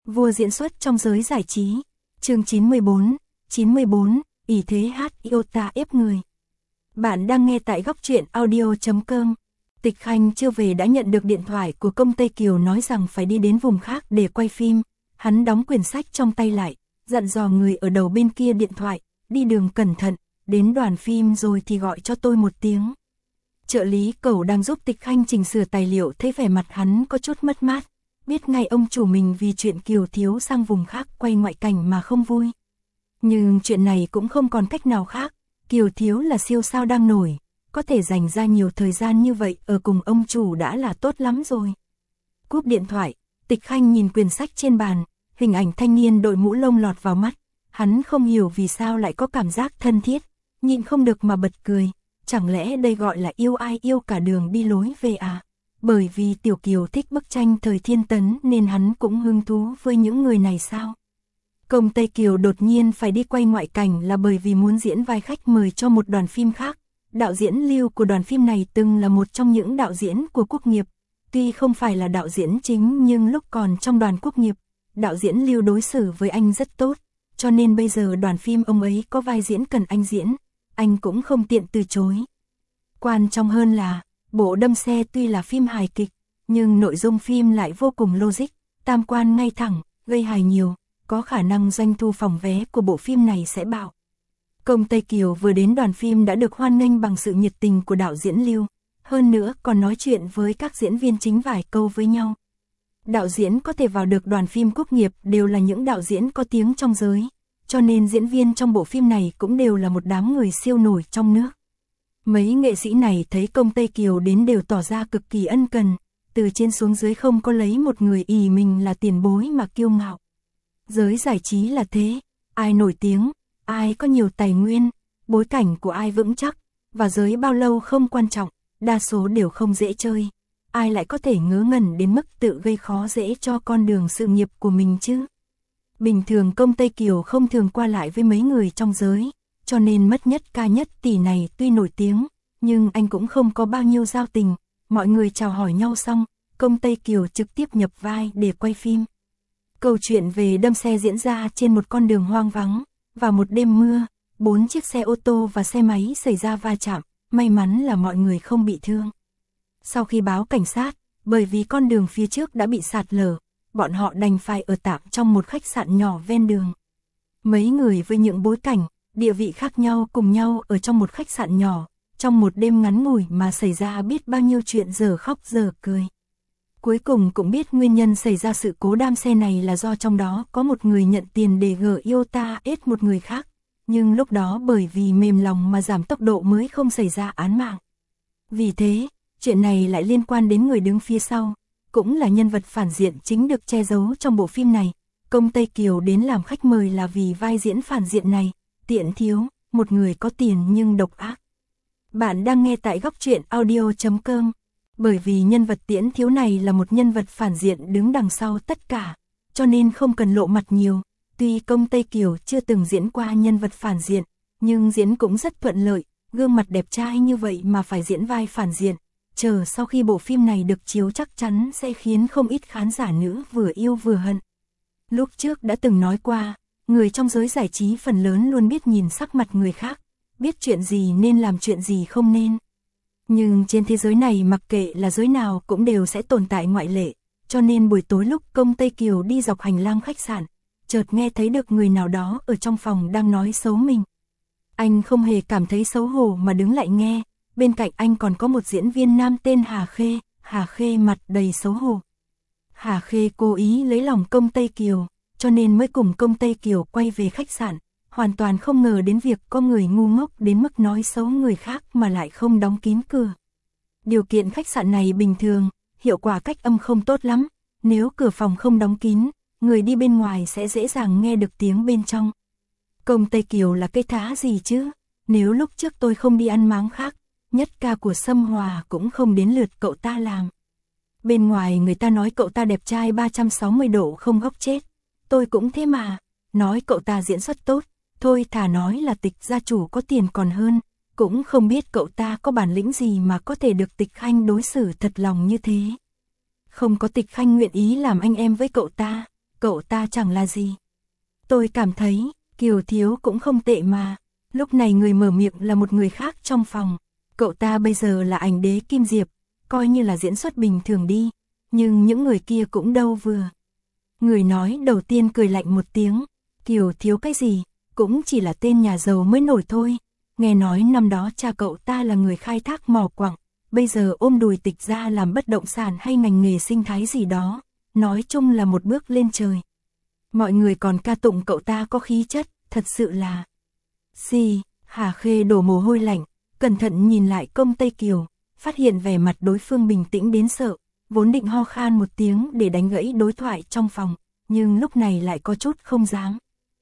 Vua diễn xuất trong giới giải trí. Chương 94, ỷ thế hát Iota ép người. Bạn đang nghe tại góc truyện audio.com. Tịch Khanh chưa về đã nhận được điện thoại của công Tây Kiều nói rằng phải đi đến vùng khác để quay phim. Hắn đóng quyển sách trong tay lại, dặn dò người ở đầu bên kia điện thoại, đi đường cẩn thận, đến đoàn phim rồi thì gọi cho tôi một tiếng. Trợ lý Cẩu đang giúp Tịch Khanh chỉnh sửa tài liệu thấy vẻ mặt hắn có chút mất mát, biết ngay ông chủ mình vì chuyện Kiều Thiếu sang vùng khác quay ngoại cảnh mà không vui. Nhưng chuyện này cũng không còn cách nào khác, Kiều Thiếu là siêu sao đang nổi, có thể dành ra nhiều thời gian như vậy ở cùng ông chủ đã là tốt lắm rồi. Cúp điện thoại, Tịch Khanh nhìn quyển sách trên bàn, hình ảnh thanh niên đội mũ lông lọt vào mắt, hắn không hiểu vì sao lại có cảm giác thân thiết, nhịn không được mà bật cười, chẳng lẽ đây gọi là yêu ai yêu cả đường đi lối về à? Bởi vì Tiểu Kiều thích bức tranh thời Thiên Tấn nên hắn cũng hứng thú với những người này sao? Công Tây Kiều đột nhiên phải đi quay ngoại cảnh là bởi vì muốn diễn vai khách mời cho một đoàn phim khác. Đạo diễn Lưu của đoàn phim này từng là một trong những đạo diễn của Quốc nghiệp. Tuy không phải là đạo diễn chính nhưng lúc còn trong đoàn Quốc nghiệp, đạo diễn Lưu đối xử với anh rất tốt. Cho nên bây giờ đoàn phim ông ấy có vai diễn cần anh diễn, anh cũng không tiện từ chối. Quan trọng hơn là, bộ Đâm Xe tuy là phim hài kịch, nhưng nội dung phim lại vô cùng logic, tam quan ngay thẳng, gây hài nhiều, có khả năng doanh thu phòng vé của bộ phim này sẽ bạo. Công Tây Kiều vừa đến đoàn phim đã được hoan nghênh bằng sự nhiệt tình của đạo diễn Lưu, hơn nữa còn nói chuyện với các diễn viên chính vài câu với nhau. Đạo diễn có thể vào được đoàn phim Quốc nghiệp đều là những đạo diễn có tiếng trong giới, cho nên diễn viên trong bộ phim này cũng đều là một đám người siêu nổi trong nước. Mấy nghệ sĩ này thấy công Tây Kiều đến đều tỏ ra cực kỳ ân cần, từ trên xuống dưới không có lấy một người ỷ mình là tiền bối mà kiêu ngạo. Giới giải trí là thế, ai nổi tiếng, ai có nhiều tài nguyên, bối cảnh của ai vững chắc, và giới bao lâu không quan trọng, đa số đều không dễ chơi. Ai lại có thể ngớ ngẩn đến mức tự gây khó dễ cho con đường sự nghiệp của mình chứ? Bình thường công Tây Kiều không thường qua lại với mấy người trong giới, cho nên mất nhất ca nhất tỷ này tuy nổi tiếng, nhưng anh cũng không có bao nhiêu giao tình. Mọi người chào hỏi nhau xong, công Tây Kiều trực tiếp nhập vai để quay phim. Câu chuyện về Đâm Xe diễn ra trên một con đường hoang vắng, vào một đêm mưa, 4 chiếc xe ô tô và xe máy xảy ra va chạm, may mắn là mọi người không bị thương. Sau khi báo cảnh sát, bởi vì con đường phía trước đã bị sạt lở, bọn họ đành phải ở tạm trong một khách sạn nhỏ ven đường. Mấy người với những bối cảnh, địa vị khác nhau cùng nhau ở trong một khách sạn nhỏ, trong một đêm ngắn ngủi mà xảy ra biết bao nhiêu chuyện giờ khóc giờ cười. Cuối cùng cũng biết nguyên nhân xảy ra sự cố đam xe này là do trong đó có một người nhận tiền để gỡ Iota ết một người khác, nhưng lúc đó bởi vì mềm lòng mà giảm tốc độ mới không xảy ra án mạng. Vì thế, chuyện này lại liên quan đến người đứng phía sau, cũng là nhân vật phản diện chính được che giấu trong bộ phim này. Công Tây Kiều đến làm khách mời là vì vai diễn phản diện này, Tiễn Thiếu, một người có tiền nhưng độc ác. Bạn đang nghe tại góc truyện audio.com. Bởi vì nhân vật Tiễn Thiếu này là một nhân vật phản diện đứng đằng sau tất cả, cho nên không cần lộ mặt nhiều. Tuy công Tây Kiều chưa từng diễn qua nhân vật phản diện, nhưng diễn cũng rất thuận lợi, gương mặt đẹp trai như vậy mà phải diễn vai phản diện. Chờ sau khi bộ phim này được chiếu chắc chắn sẽ khiến không ít khán giả nữ vừa yêu vừa hận. Lúc trước đã từng nói qua, người trong giới giải trí phần lớn luôn biết nhìn sắc mặt người khác, biết chuyện gì nên làm chuyện gì không nên. Nhưng trên thế giới này mặc kệ là giới nào cũng đều sẽ tồn tại ngoại lệ, cho nên buổi tối lúc công Tây Kiều đi dọc hành lang khách sạn, chợt nghe thấy được người nào đó ở trong phòng đang nói xấu mình. Anh không hề cảm thấy xấu hổ mà đứng lại nghe, bên cạnh anh còn có một diễn viên nam tên Hà Khê mặt đầy xấu hổ. Hà Khê cố ý lấy lòng công Tây Kiều, cho nên mới cùng công Tây Kiều quay về khách sạn, hoàn toàn không ngờ đến việc có người ngu ngốc đến mức nói xấu người khác mà lại không đóng kín cửa. Điều kiện khách sạn này bình thường, hiệu quả cách âm không tốt lắm, nếu cửa phòng không đóng kín, người đi bên ngoài sẽ dễ dàng nghe được tiếng bên trong. Công Tây Kiều là cái thá gì chứ, nếu lúc trước tôi không đi ăn máng khác, nhất ca của Sâm Hòa cũng không đến lượt cậu ta làm. Bên ngoài người ta nói cậu ta đẹp trai 360 độ không góc chết, tôi cũng thế mà, nói cậu ta diễn xuất tốt, thôi thà nói là Tịch gia chủ có tiền còn hơn, cũng không biết cậu ta có bản lĩnh gì mà có thể được Tịch Khanh đối xử thật lòng như thế. Không có Tịch Khanh nguyện ý làm anh em với cậu ta, cậu ta chẳng là gì. Tôi cảm thấy, Kiều Thiếu cũng không tệ mà. Lúc này người mở miệng là một người khác trong phòng. Cậu ta bây giờ là ảnh đế Kim Diệp, coi như là diễn xuất bình thường đi. Nhưng những người kia cũng đâu vừa. Người nói đầu tiên cười lạnh một tiếng. Kiều Thiếu cái gì, cũng chỉ là tên nhà giàu mới nổi thôi. Nghe nói năm đó cha cậu ta là người khai thác mỏ quặng, bây giờ ôm đùi Tịch ra làm bất động sản hay ngành nghề sinh thái gì đó. Nói chung là một bước lên trời. Mọi người còn ca tụng cậu ta có khí chất, thật sự là... Hà Khê đổ mồ hôi lạnh, cẩn thận nhìn lại Công Tây Kiều, phát hiện vẻ mặt đối phương bình tĩnh đến sợ, vốn định ho khan một tiếng để đánh gãy đối thoại trong phòng, nhưng lúc này lại có chút không dám.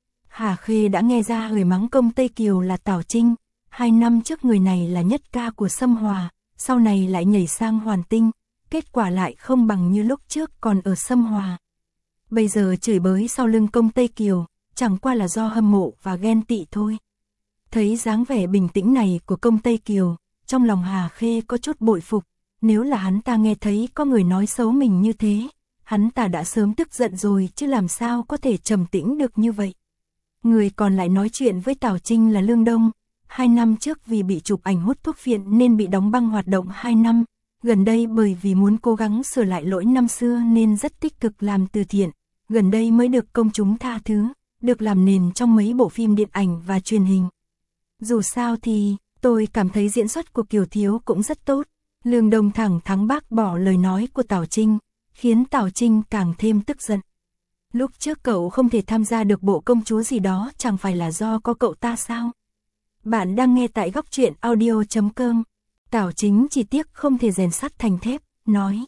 Hà Khê đã nghe ra người mắng Công Tây Kiều là Tào Trinh, 2 năm trước người này là nhất ca của Sâm Hòa, sau này lại nhảy sang Hoàn Tinh, kết quả lại không bằng như lúc trước còn ở Sâm Hòa. Bây giờ chửi bới sau lưng Công Tây Kiều, chẳng qua là do hâm mộ và ghen tị thôi. Thấy dáng vẻ bình tĩnh này của Công Tây Kiều, trong lòng Hà Khê có chút bội phục, nếu là hắn ta nghe thấy có người nói xấu mình như thế, hắn ta đã sớm tức giận rồi chứ làm sao có thể trầm tĩnh được như vậy. Người còn lại nói chuyện với Tào Trinh là Lương Đông, 2 năm trước vì bị chụp ảnh hút thuốc phiện nên bị đóng băng hoạt động 2 năm, gần đây bởi vì muốn cố gắng sửa lại lỗi năm xưa nên rất tích cực làm từ thiện, gần đây mới được công chúng tha thứ, được làm nền trong mấy bộ phim điện ảnh và truyền hình. Dù sao thì, tôi cảm thấy diễn xuất của Kiều Thiếu cũng rất tốt. Lương Đông thẳng thắn bác bỏ lời nói của Tào Trinh, khiến Tào Trinh càng thêm tức giận. Lúc trước cậu không thể tham gia được bộ công chúa gì đó chẳng phải là do có cậu ta sao? Bạn đang nghe tại góc truyện audio.com. Tào Chính chỉ tiếc không thể rèn sắt thành thép, nói.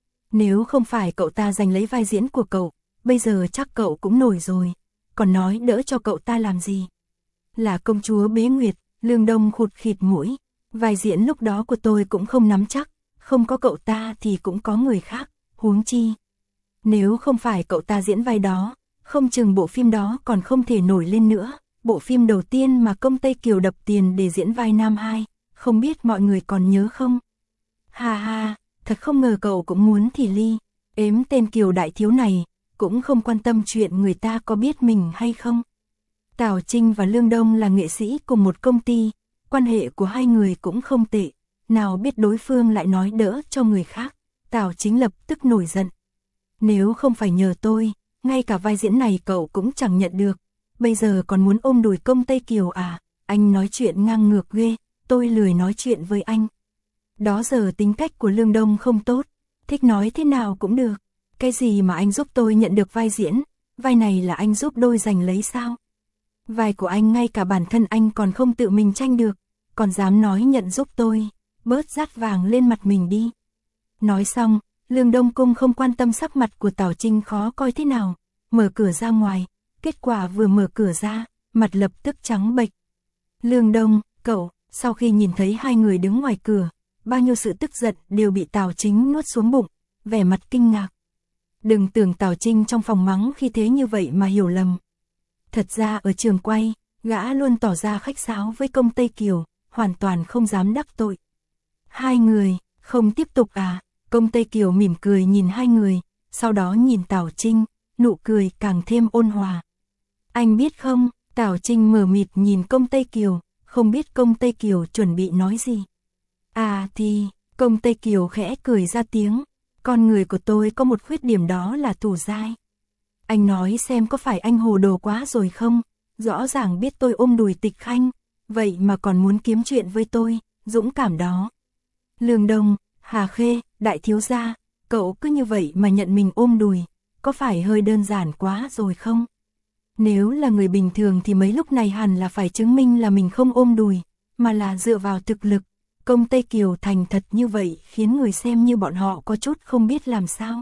Nếu không phải cậu ta giành lấy vai diễn của cậu, bây giờ chắc cậu cũng nổi rồi, còn nói đỡ cho cậu ta làm gì? Là công chúa Bế Nguyệt, Lương Đông khụt khịt mũi, vai diễn lúc đó của tôi cũng không nắm chắc, không có cậu ta thì cũng có người khác, huống chi. Nếu không phải cậu ta diễn vai đó, không chừng bộ phim đó còn không thể nổi lên nữa, bộ phim đầu tiên mà Công Tây Kiều đập tiền để diễn vai nam 2, không biết mọi người còn nhớ không? Ha ha, thật không ngờ cậu cũng muốn thì ly, ếm tên Kiều đại thiếu này, cũng không quan tâm chuyện người ta có biết mình hay không. Tào Trinh và Lương Đông là nghệ sĩ cùng một công ty, quan hệ của hai người cũng không tệ, nào biết đối phương lại nói đỡ cho người khác, Tào Chính lập tức nổi giận. Nếu không phải nhờ tôi, ngay cả vai diễn này cậu cũng chẳng nhận được, bây giờ còn muốn ôm đùi Công Tây Kiều à, anh nói chuyện ngang ngược ghê, tôi lười nói chuyện với anh. Đó giờ tính cách của Lương Đông không tốt, thích nói thế nào cũng được, cái gì mà anh giúp tôi nhận được vai diễn, vai này là anh giúp đôi giành lấy sao? Vai của anh ngay cả bản thân anh còn không tự mình tranh được, còn dám nói nhận giúp tôi, bớt dát vàng lên mặt mình đi. Nói xong, Lương Đông Cung không quan tâm sắc mặt của Tào Trinh khó coi thế nào, mở cửa ra ngoài, kết quả vừa mở cửa ra, mặt lập tức trắng bệch. Lương Đông, cậu, sau khi nhìn thấy hai người đứng ngoài cửa, bao nhiêu sự tức giận đều bị Tào Chính nuốt xuống bụng, vẻ mặt kinh ngạc. Đừng tưởng Tào Trinh trong phòng mắng khi thế như vậy mà hiểu lầm. Thật ra ở trường quay, gã luôn tỏ ra khách sáo với Công Tây Kiều, hoàn toàn không dám đắc tội. Hai người, không tiếp tục à? Công Tây Kiều mỉm cười nhìn hai người, sau đó nhìn Tào Trinh, nụ cười càng thêm ôn hòa. Anh biết không, Tào Trinh mờ mịt nhìn Công Tây Kiều, không biết Công Tây Kiều chuẩn bị nói gì. À thì, Công Tây Kiều khẽ cười ra tiếng, con người của tôi có một khuyết điểm đó là thủ dai. Anh nói xem có phải anh hồ đồ quá rồi không, rõ ràng biết tôi ôm đùi Tịch Khanh, vậy mà còn muốn kiếm chuyện với tôi, dũng cảm đó. Lương Đông, Hà Khê, đại thiếu gia, cậu cứ như vậy mà nhận mình ôm đùi, có phải hơi đơn giản quá rồi không? Nếu là người bình thường thì mấy lúc này hẳn là phải chứng minh là mình không ôm đùi, mà là dựa vào thực lực. Công Tây Kiều thành thật như vậy khiến người xem như bọn họ có chút không biết làm sao.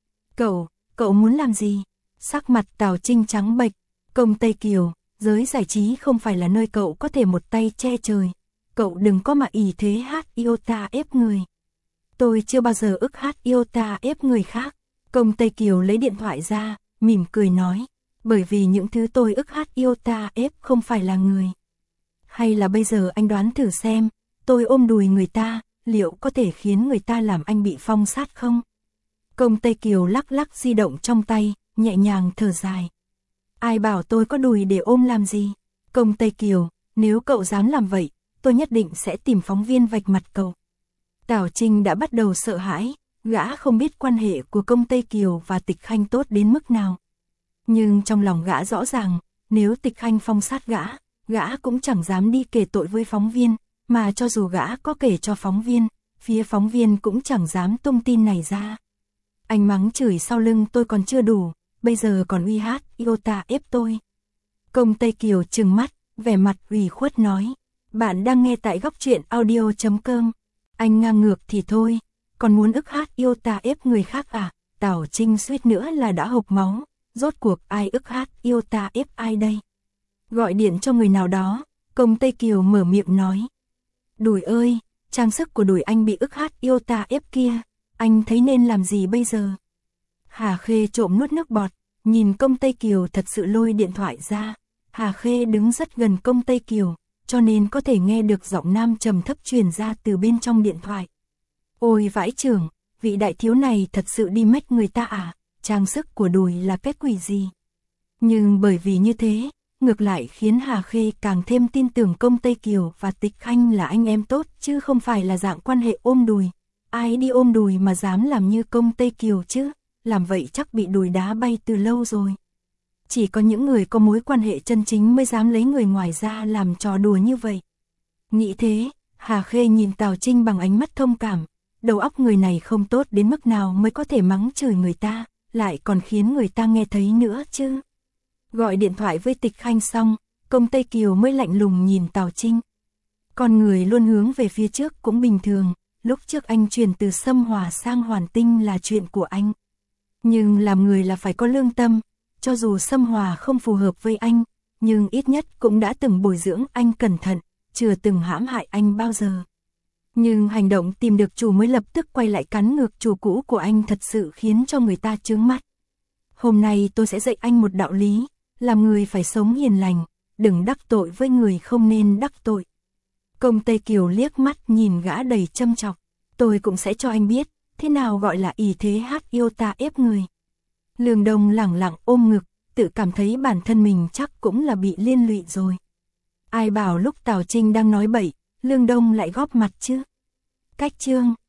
Cậu muốn làm gì? Sắc mặt Tào Trinh trắng bệch. Công Tây Kiều, giới giải trí không phải là nơi cậu có thể một tay che trời. Cậu đừng có mà ỷ thế hát iota ép người. Tôi chưa bao giờ ức hát iota ép người khác. Công Tây Kiều lấy điện thoại ra, mỉm cười nói. Bởi vì những thứ tôi ức hát iota ép không phải là người. Hay là bây giờ anh đoán thử xem, tôi ôm đùi người ta, liệu có thể khiến người ta làm anh bị phong sát không? Công Tây Kiều lắc lắc di động trong tay, nhẹ nhàng thở dài. Ai bảo tôi có đùi để ôm làm gì? Công Tây Kiều, nếu cậu dám làm vậy, tôi nhất định sẽ tìm phóng viên vạch mặt cậu. Tào Trinh đã bắt đầu sợ hãi, gã không biết quan hệ của Công Tây Kiều và Tịch Khanh tốt đến mức nào. Nhưng trong lòng gã rõ ràng, nếu Tịch Khanh phong sát gã cũng chẳng dám đi kể tội với phóng viên, mà cho dù gã có kể cho phóng viên, phía phóng viên cũng chẳng dám tung tin này ra. Anh mắng chửi sau lưng tôi còn chưa đủ, bây giờ còn uy hát Iota ép tôi. Công Tây Kiều trừng mắt, vẻ mặt ủy khuất nói. Bạn đang nghe tại góc truyện audio.com. Anh ngang ngược thì thôi, còn muốn ức hát Iota ép người khác à? Tào Trinh suýt nữa là đã hộc máu. Rốt cuộc ai ức hát Iota ép ai đây? Gọi điện cho người nào đó, Công Tây Kiều mở miệng nói. Đùi ơi, trang sức của đùi anh bị ức hát Iota ép kia, anh thấy nên làm gì bây giờ? Hà Khê trộm nuốt nước bọt, nhìn Công Tây Kiều thật sự lôi điện thoại ra. Hà Khê đứng rất gần Công Tây Kiều, cho nên có thể nghe được giọng nam trầm thấp truyền ra từ bên trong điện thoại. Ôi vãi chưởng, vị đại thiếu này thật sự đi mách người ta à? Trang sức của đùi là cái quỷ gì? Nhưng bởi vì như thế, ngược lại khiến Hà Khê càng thêm tin tưởng Công Tây Kiều và Tịch Khanh là anh em tốt chứ không phải là dạng quan hệ ôm đùi. Ai đi ôm đùi mà dám làm như Công Tây Kiều chứ? Làm vậy chắc bị đùi đá bay từ lâu rồi. Chỉ có những người có mối quan hệ chân chính mới dám lấy người ngoài ra làm trò đùa như vậy. Nghĩ thế, Hà Khê nhìn Tào Trinh bằng ánh mắt thông cảm. Đầu óc người này không tốt đến mức nào mới có thể mắng chửi người ta, lại còn khiến người ta nghe thấy nữa chứ. Gọi điện thoại với Tịch Khanh xong, Công Tây Kiều mới lạnh lùng nhìn Tào Trinh. Con người luôn hướng về phía trước cũng bình thường, lúc trước anh chuyển từ Sâm Hòa sang Hoàn Tinh là chuyện của anh. Nhưng làm người là phải có lương tâm, cho dù Sâm Hòa không phù hợp với anh, nhưng ít nhất cũng đã từng bồi dưỡng anh cẩn thận, chưa từng hãm hại anh bao giờ. Nhưng hành động tìm được chủ mới lập tức quay lại cắn ngược chủ cũ của anh thật sự khiến cho người ta chướng mắt. Hôm nay tôi sẽ dạy anh một đạo lý, làm người phải sống hiền lành, đừng đắc tội với người không nên đắc tội. Công Tây Kiều liếc mắt nhìn gã đầy châm chọc, tôi cũng sẽ cho anh biết, thế nào gọi là ỷ thế hát Iota ép người. Lương Đông lẳng lặng ôm ngực, tự cảm thấy bản thân mình chắc cũng là bị liên lụy rồi. Ai bảo lúc Tào Trinh đang nói bậy, Lương Đông lại góp mặt chứ. Cách chương